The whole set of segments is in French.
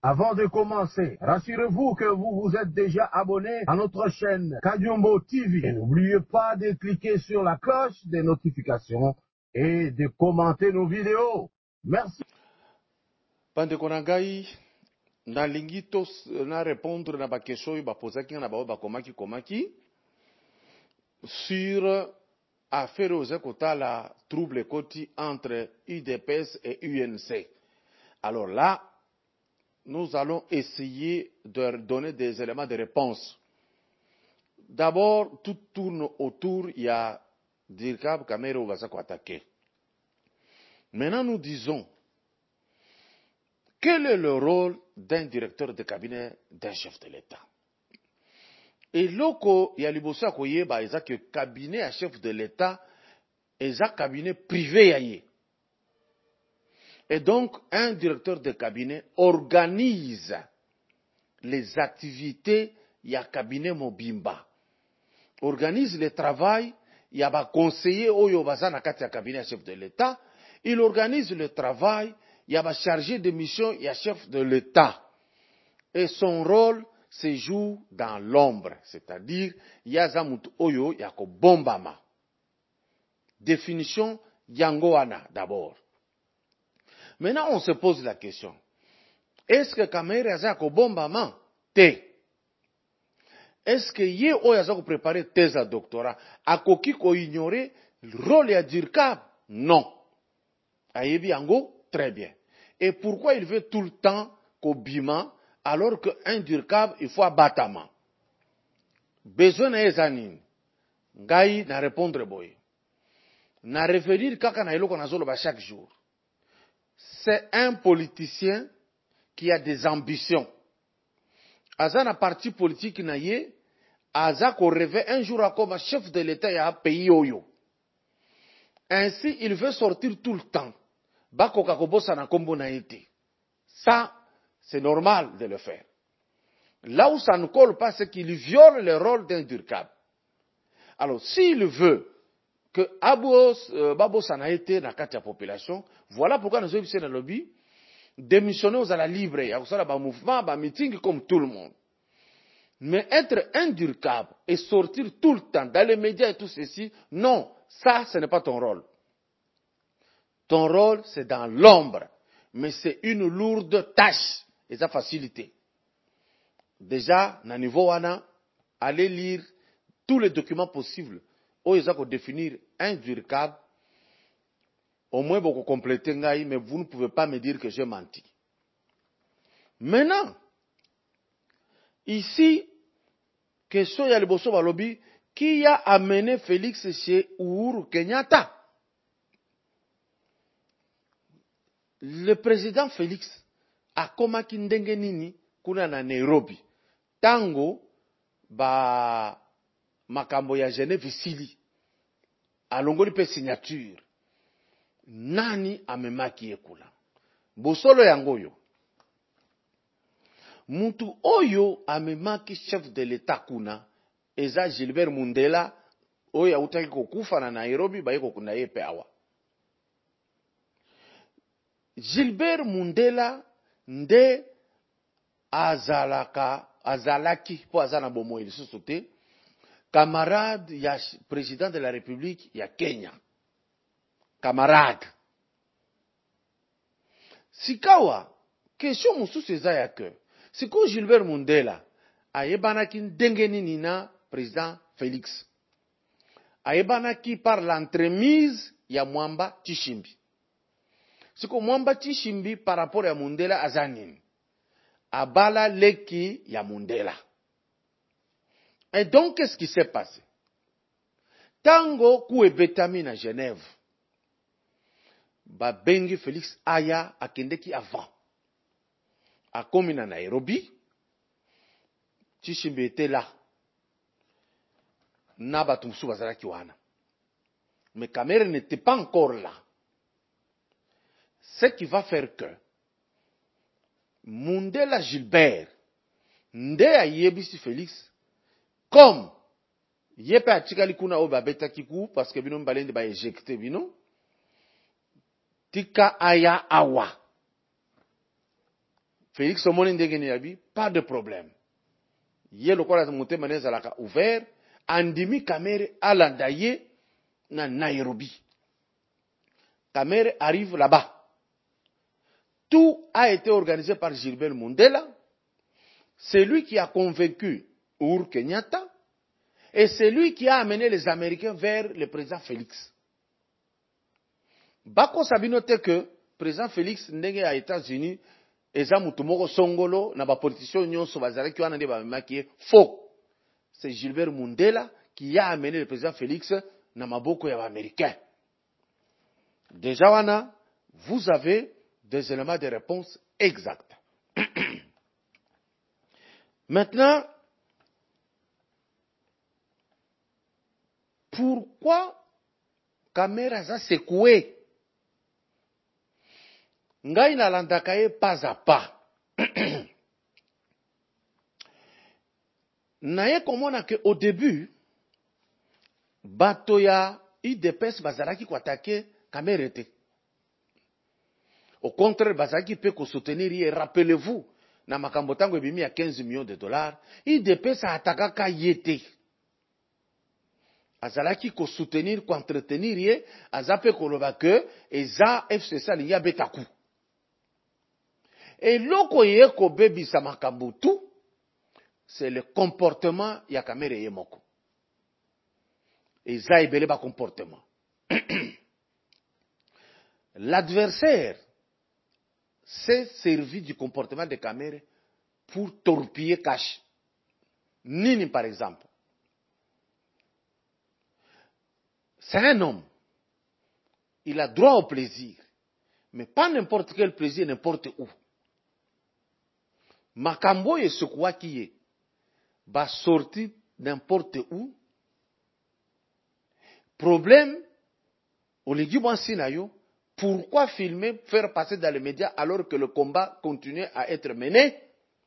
Avant de commencer, rassurez-vous que vous vous êtes déjà abonné à notre chaîne Kadiombo TV. Et n'oubliez pas de cliquer sur la cloche des notifications et de commenter nos vidéos. Merci. Bande konangai na lingitos na répondre na ba question ba posaki na ba komaki sur affaire aux la trouble koti entre UDPS et UNC. Alors là, nous allons essayer de donner des éléments de réponse. D'abord, tout tourne autour, il y a Dirkab Kamero va attaquer. Maintenant, nous disons, quel est le rôle d'un directeur de cabinet d'un chef de l'État? Et loko, il y a libosa koye ba que cabinet à chef de l'État, est un cabinet privé. Et donc, un directeur de cabinet organise les activités, il y a cabinet mobimba. Organise le travail, il y a un conseiller oyo bazana kati cabinet chef de l'État, il organise le travail, il y a un chargé de mission, il y a chef de l'État. Et son rôle se joue dans l'ombre, c'est-à-dire, il y a zamut oyo, il y a ko bombama. Définition yangoana d'abord. Maintenant, on se pose la question. Est-ce que Kamere a ko bombama? Te. Est-ce que yé oyo a préparé thèse à doctorat? A koki ko ignorer le rôle à Dirkab? Non. Ayebi yango? Très bien. Et pourquoi il veut tout le temps ko bima alors qu'un Dirkab, il faut abattement? Besoin na ezanin. Ngai na répondre boy. Na revenir kaka na eloko na zolo ba chaque jour. C'est un politicien qui a des ambitions. Aza na parti politique na ye, aza ko rêve un jour comme chef de l'État ya pays oyo. Ainsi, il veut sortir tout le temps. Bako kakobosa na kombo na été. Ça, c'est normal de le faire. Là où ça ne colle pas, c'est qu'il viole le rôle d'un Dirkab. Alors, s'il veut que Babo Sanaïté n'a qu'à la population, voilà pourquoi nous avons dans le lobby, démissionner aux à la libre, il y a un mouvement, un meeting comme tout le monde. Mais être un Dirkab et sortir tout le temps dans les médias et tout ceci, non, ça, ce n'est pas ton rôle. Ton rôle, c'est dans l'ombre. Mais c'est une lourde tâche et ça facilité. Déjà, na niveau wana, allez lire tous les documents possibles où ils ont définir un Dirkab. Au moins, vous complétez, mais vous ne pouvez pas me dire que j'ai menti. Maintenant, ici, question ya liboso balobi, qui a amené Félix chez Uhuru Kenyatta? Le président Félix a komaki ndenge nini kuna na Nairobi. Tango ba makambo ya Genève sili. Alongoli pe signature. Nani amemaki ekula? Bosolo yangoyo. Muntu oyo amemaki chef de l'État kuna eza Gilbert Mundela oyo autaki kokufa na Nairobi bayeko kuna yepe awa. Gilbert Mundela nde azalaki po azana bomo lisusu te camarade ya président de la République ya Kenya. Camarade. Sikawa, question mususu eza ya ke. Siko Gilbert Mundela ayebanaki ndenge nini na président Félix. Ayebanaki par l'entremise ya Mwamba Tshimbi. Siko Mwamba Tshimbi par rapport ya Mundela azanini. Abala leki ya Mundela. Et donc, qu'est-ce qui s'est passé? Tango kuebetami na Genève. Ba bengi Félix aya akendeki avant. Akomi na Nairobi. Tshimbi était là. Nabatu musu bazalaki wana. Mais Kamere n'était pas encore là. Ce qui va faire que Mundela Gilbert nde ayebisi Félix comme yepe atikali kuna o babeta kiku parce que bino mbalende ba éjecté bino tika aya awa Félix omoni ndenge yabi, pas de problème. Ye lokola monte maneza laka ouvert, andimi Kamere alanda ye na Nairobi. Kamere arrive là-bas. Tout a été organisé par Gilbert Mundela. C'est lui qui a convaincu Uhuru Kenyatta. Et c'est lui qui a amené les Américains vers le président Félix. Bako sabinote que le président Félix ndenge à États-Unis, eza mutumoko songolo na ba politiciens nyonso bazala ki wana nde ba maki faux. C'est Gilbert Mundela qui a amené le président Félix na maboko ya Américains. Déjà wana, vous avez des éléments de réponse exacts. Maintenant, pourquoi Kamere a secoué? Ngai na landaka ye pas à pas. Naye komona que au début, bato ya IDPS bazalaki ko attaquer Kamere te. Au contraire, bazalaki pe ko soutenir ye. Rappelez-vous, na makambo tango ebimi ya 15 millions de dollars, IDPS a attaquaka ye te. Azalaki ko soutenir, ko entretenir ye, azape ko loba que eza FCC alingi abeta ku. Et loko ye ko bebisa makambo tout, c'est le comportement ya Kamere ye moko. Eza ebele ba comportement. L'adversaire s'est servi du comportement de Kamere pour torpiller Kash. Nini par exemple. C'est un homme. Il a droit au plaisir. Mais pas n'importe quel plaisir, n'importe où. Makambo et ce quoi qui est. Va sortir n'importe où. Problème. Pourquoi filmer, faire passer dans les médias alors que le combat continue à être mené?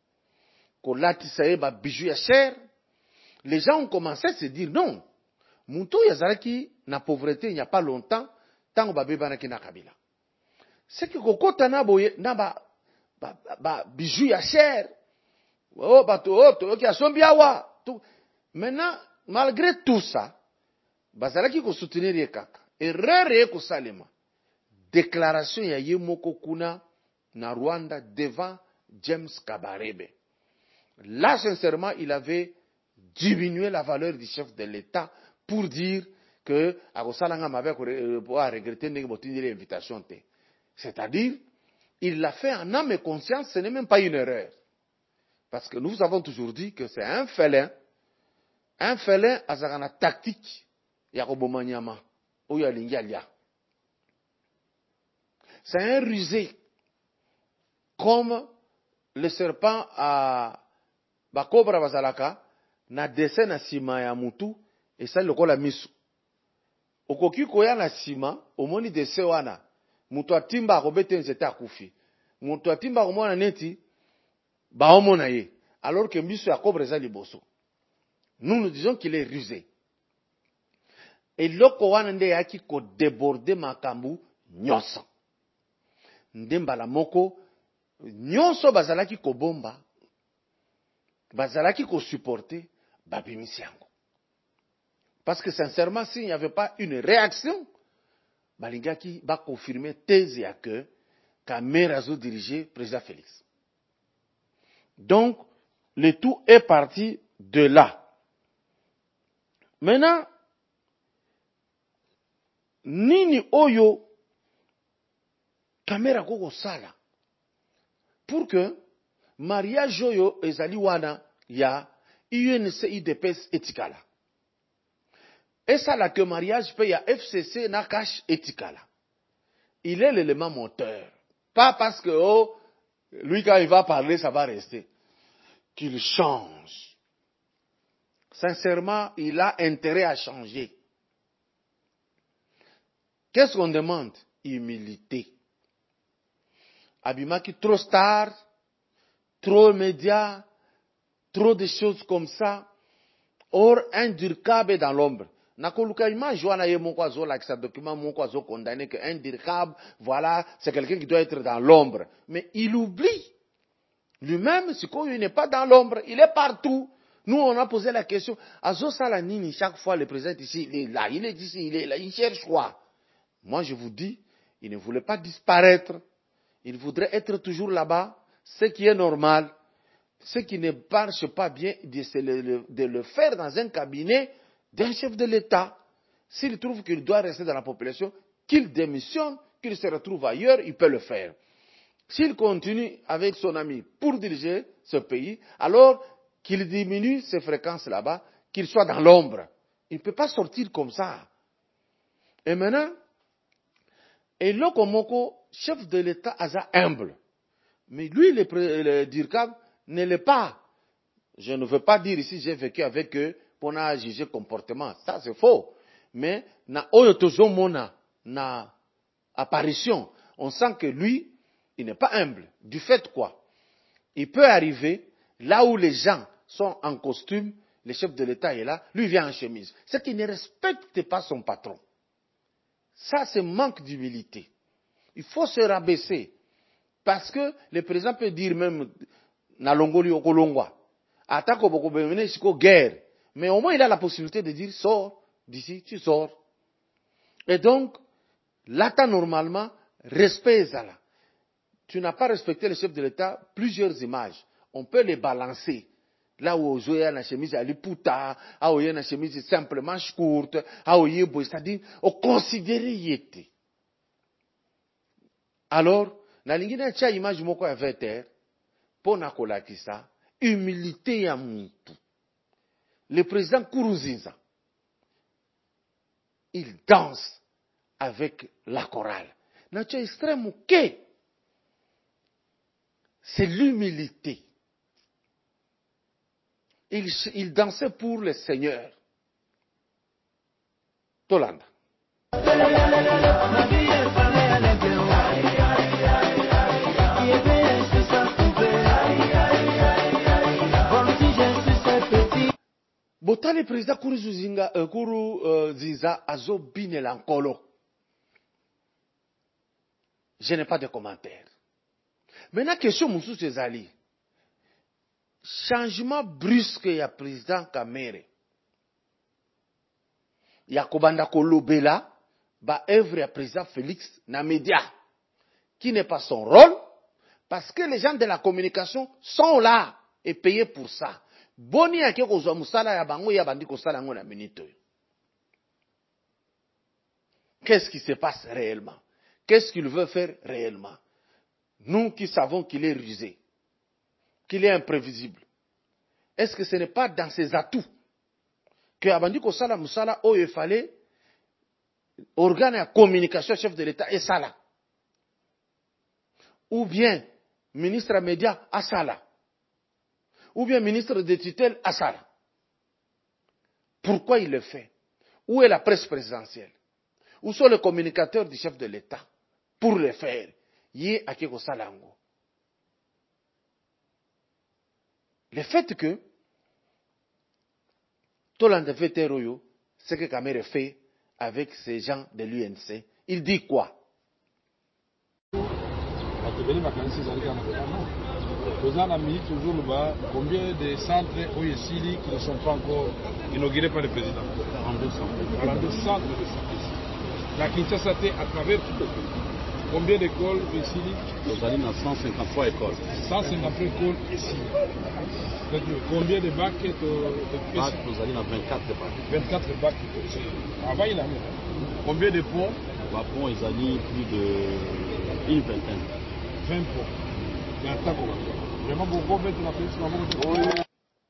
Les gens ont commencé à se dire non. Moutou Yazaraki na pauvreté il n'y a pas longtemps, tant que Banaki na Kabila. C'est que Kokota na ba bijou ya cher. Oh, qui a son biawa. Maintenant, malgré tout ça, Bazalaki ko soutenir ye kaka. Erreur ye ko salema. Déclaration ya ye moko kuna na Rwanda devant James Kabarebe. Là, sincèrement, il avait diminué la valeur du chef de l'État pour dire que Agosalanga m'avait regretté l'invitation. C'est-à-dire, il l'a fait en âme et conscience, ce n'est même pas une erreur. Parce que nous avons toujours dit que c'est un félin azarana tactique, Yakobomanyama, ou Yalingalia. C'est un rusé, comme le serpent à Bakobra Bazalaka, na dessin na sima ya mutu, et ça le kola misu. Okoki koya na sima, omoni dessin wana, mutu atimba akobete nzete akufi. Mutu atimba akomona neti, ba omona ye. Alors que misu ya kobre za liboso. Nous disons qu'il est rusé. Et loko wana nde yaki ko déborder makambu nyonso. Ndembala moko, nyonso bazalaki ko bomba, bazalaki ko supporter, babimisi yango. Parce que sincèrement, s'il n'y avait pas une réaction, balingaki va confirmer thèse ya que Kamere a dirigé président Félix. Donc, le tout est parti de là. Maintenant, nini oyo Kamere koko sala pour que mariage oyo ezali wana ya UNC IDPS etikala. Et ça là que mariage paye à FCC na cash etikala. Il est l'élément moteur. Pas parce que lui quand il va parler ça va rester. Qu'il change. Sincèrement, il a intérêt à changer. Qu'est-ce qu'on demande? Humilité. Abimaki trop star, trop médias, trop de choses comme ça. Or, un Durkab dans l'ombre. Nakoluka image, joana ye mon kwazo, like ça document mon kwazo condamné que un Durkab, voilà, c'est quelqu'un qui doit être dans l'ombre. Mais il oublie Lui-même, il n'est pas dans l'ombre, il est partout. Nous, on a posé la question, Azo Salanini, chaque fois le président ici, il est là, il est ici, il est là, il cherche quoi? Moi, je vous dis, il ne voulait pas disparaître. Il voudrait être toujours là-bas, ce qui est normal. Ce qui ne marche pas bien, c'est de le faire dans un cabinet d'un chef de l'État. S'il trouve qu'il doit rester dans la population, qu'il démissionne, qu'il se retrouve ailleurs, il peut le faire. S'il continue avec son ami pour diriger ce pays, alors qu'il diminue ses fréquences là-bas, qu'il soit dans l'ombre. Il ne peut pas sortir comme ça. Et maintenant, Eloko Moko, chef de l'État, asa humble. Mais lui, le Dirkab, ne l'est pas. Je ne veux pas dire ici, j'ai vécu avec eux pour juger comportement. Ça, c'est faux. Mais, na oyotozomona, na apparition, on sent que lui, il n'est pas humble. Du fait quoi? Il peut arriver là où les gens sont en costume, le chef de l'État est là, lui vient en chemise. C'est qu'il ne respecte pas son patron. Ça, c'est manque d'humilité. Il faut se rabaisser. Parce que le président peut dire même, na longoli okolongwa, atako boko bemene siko guerre. Mais au moins, il a la possibilité de dire, sors d'ici, tu sors. Et donc, là, normalement, respect là. Tu n'as pas respecté le chef de l'État, plusieurs images. On peut les balancer. Là où il y a une chemise à liputa, là où il y a une chemise simplement courte, là où il y a c'est-à-dire, on considère yété. Alors, na lingine cha image moko ya veter, pona kolakisa, humilité ya muntu. Le président Kourouziza, il danse avec la chorale. Na cha extrême ok. C'est l'humilité. Il dansait pour le Seigneur. Tolanda. Botale président Kourouziza azo bine lankolo. Je n'ai pas de commentaire. Maintenant, question Moussou Cezali. Changement brusque ya président Kamere. Ya kobanda kolobela, ba œuvre ya président Félix na média. Qui n'est pas son rôle, parce que les gens de la communication sont là et payés pour ça. Boni ya keko zwa musala ya bango ya bandi kosala ngo na minute. Qu'est-ce qui se passe réellement? Qu'est-ce qu'il veut faire réellement? Nous qui savons qu'il est rusé, qu'il est imprévisible. Est-ce que ce n'est pas dans ses atouts que Abandi Kosala Moussala, il fallait organe de communication chef de l'État et Sala? Ou bien ministre des médias à Sala? Ou bien ministre des tutelles à Sala? Pourquoi il le fait? Où est la presse présidentielle? Où sont les communicateurs du chef de l'État pour le faire? Yé Akeko Salango. Le fait que Tolanda Veteroyo, ce que Kamere fait avec ces gens de l'UNC, il dit quoi? Président a mis toujours là-bas combien de centres OECILI qui ne sont pas encore inaugurés par le président? 42 centres. 42 centres de services. La Kinshasa à travers tout le pays. Combien d'écoles OECILI? Nous allons à 153 écoles. 153 écoles ici. Combien de bacs Nous allons à 24 bacs. 24 bacs. Avant, il a mis. Combien de ponts? Les ponts, ils allaient plus de une vingtaine. 20 ponts. Mais attends, vraiment beaucoup mettre la police.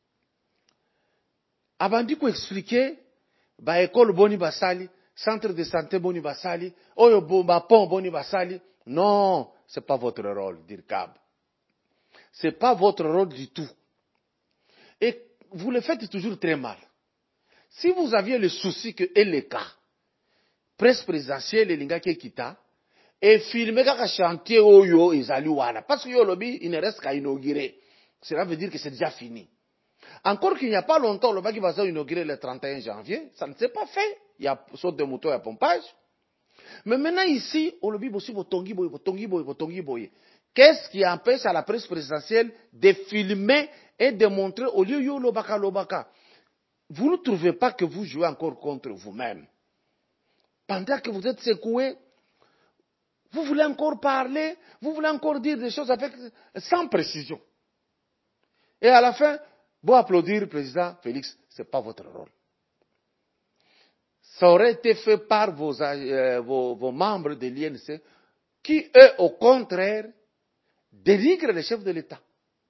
Abandi ko expliquer ba école boni basali, centre de santé boni basali, oyo ba pont boni basali. Non, c'est pas votre rôle, Dirkab. C'est pas votre rôle du tout. Et vous le faites toujours très mal. Si vous aviez le souci que LK, presse présidentielle, l'Inga Kita, et filmer kaka chantier oyo ezali wana, parce que yo lobby, il ne reste qu'à inaugurer. Cela veut dire que c'est déjà fini. Encore qu'il n'y a pas longtemps, le qui va inaugurer le 31 janvier, ça ne s'est pas fait. Il y a saute de moto et pompage. Mais maintenant ici, au lobby, botongi boy. Qu'est-ce qui empêche à la presse présidentielle de filmer et de montrer au lieu yo lobaka lobaka? Vous ne trouvez pas que vous jouez encore contre vous-même? Pendant que vous êtes secoué, vous voulez encore parler, vous voulez encore dire des choses sans précision. Et à la fin, vous applaudir le président Félix, ce n'est pas votre rôle. Ça aurait été fait par vos membres de l'INC qui, eux, au contraire, dénigrent le chef de l'État.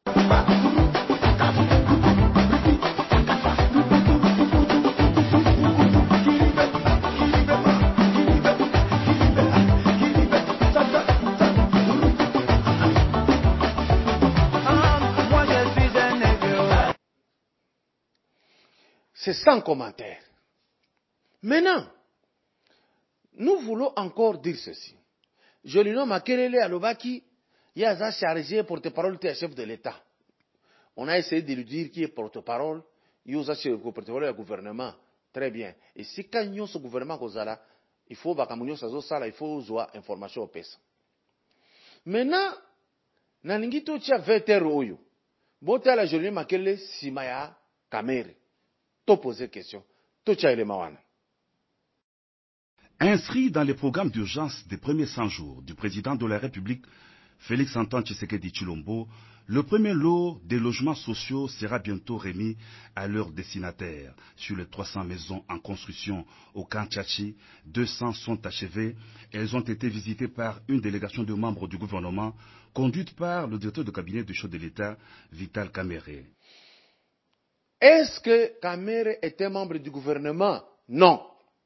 C'est sans commentaire. Maintenant, nous voulons encore dire ceci. Je lui nomme Makelele Alobaki, il y a un chargé porte-parole du chef de l'État. On a essayé de lui dire qui est porte-parole, il y a un porte-parole du gouvernement. Très bien. Et si quand il y a ce gouvernement, il faut avoir information au PES. Maintenant, nalingi to tia vetero oyo. Bota la jolie Makelele Simaya Kamere. To poser question. To tia ele mawana. Inscrit dans les programmes d'urgence des premiers 100 jours du président de la République, Félix-Antoine Tshisekedi Tshilombo, le premier lot des logements sociaux sera bientôt remis à leurs destinataires. Sur les 300 maisons en construction au Kantchachi, 200 sont achevées. Elles ont été visitées par une délégation de membres du gouvernement, conduite par le directeur de cabinet du chef de l'État, Vital Kamerhe. Est-ce que Kamerhe était membre du gouvernement? Non.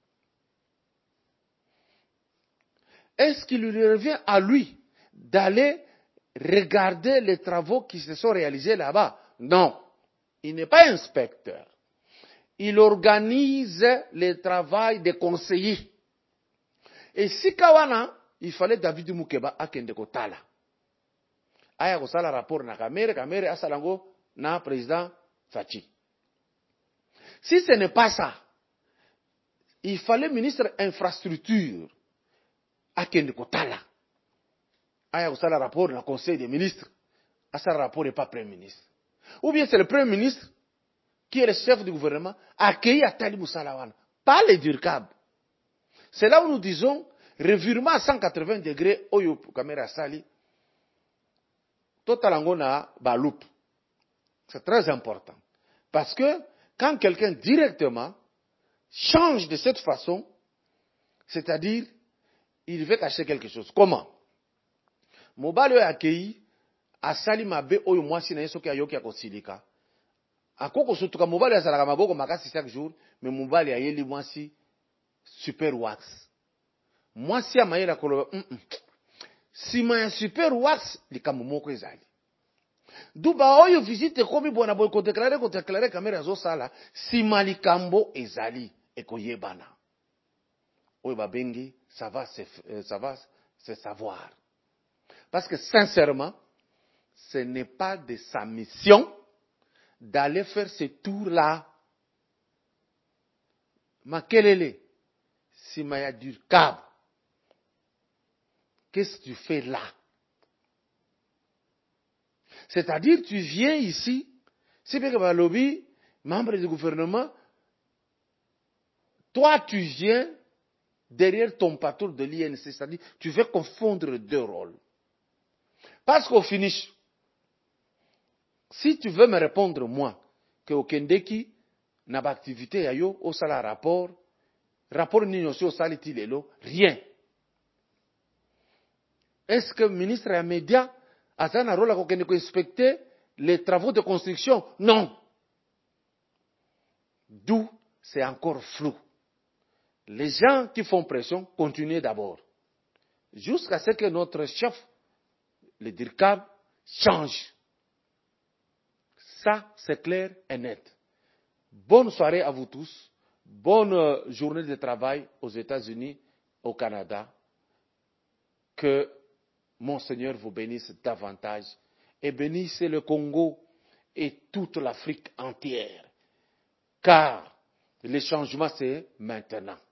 Est-ce qu'il lui revient à lui d'aller regarder les travaux qui se sont réalisés là-bas? Non. Il n'est pas inspecteur. Il organise le travail des conseillers. Et si Kawana, il fallait David Moukeba akende kotala. Aya kosala rapport na Kamerhe asalango na président Fachi. Si ce n'est pas ça, il fallait ministre infrastructure akende kotala. Aya kosala rapport na conseil des ministres. Asa rapport n'est pas premier ministre. Ou bien c'est le premier ministre qui est le chef du gouvernement accueilli à Tali Moussalawan. Pas les DURCAB. C'est là où nous disons revirement à 180 degrés Oyo Kamera Sali. Totalango na baloup. C'est très important. Parce que quand quelqu'un directement change de cette façon, c'est-à-dire il veut cacher quelque chose. Comment? Mobile est accueilli à Sali Mabe Oyo Mwasi na Yesoki Ayoki Akosilika. Akoko Sotuka Mobile a Salaka Maboko Makasi chaque jour, mais Mobile a Yeli Mwasi Super Wax. Mwasi a Mayela Kolo. Si ma Super Wax, likamumoko ezali. Duba Oyo visite komi bona boy ko déclarer caméra zo sala, si malikambo ezali ekoyebana. Oyo babengi, ça va se savoir. Parce que sincèrement, ce n'est pas de sa mission d'aller faire ce tour-là. Makelele, si Maya Durkab, qu'est-ce que tu fais là? C'est-à-dire, tu viens ici, c'est bien que le lobby, membre du gouvernement, toi tu viens derrière ton patron de l'INC, c'est-à-dire, tu veux confondre deux rôles. Parce qu'au finish, si tu veux me répondre, moi, que au Kendeki, n'a pas activité, ayo, au sala rapport ni aussi au saliti lelo, rien. Est-ce que le ministre et les médias a un rôle à inspecter les travaux de construction? Non. D'où c'est encore flou. Les gens qui font pression, continuez d'abord. Jusqu'à ce que notre chef, le DIRCAB, change. Ça, c'est clair et net. Bonne soirée à vous tous. Bonne journée de travail aux États-Unis, au Canada. Que mon Seigneur vous bénisse davantage et bénisse le Congo et toute l'Afrique entière. Car le changement, c'est maintenant.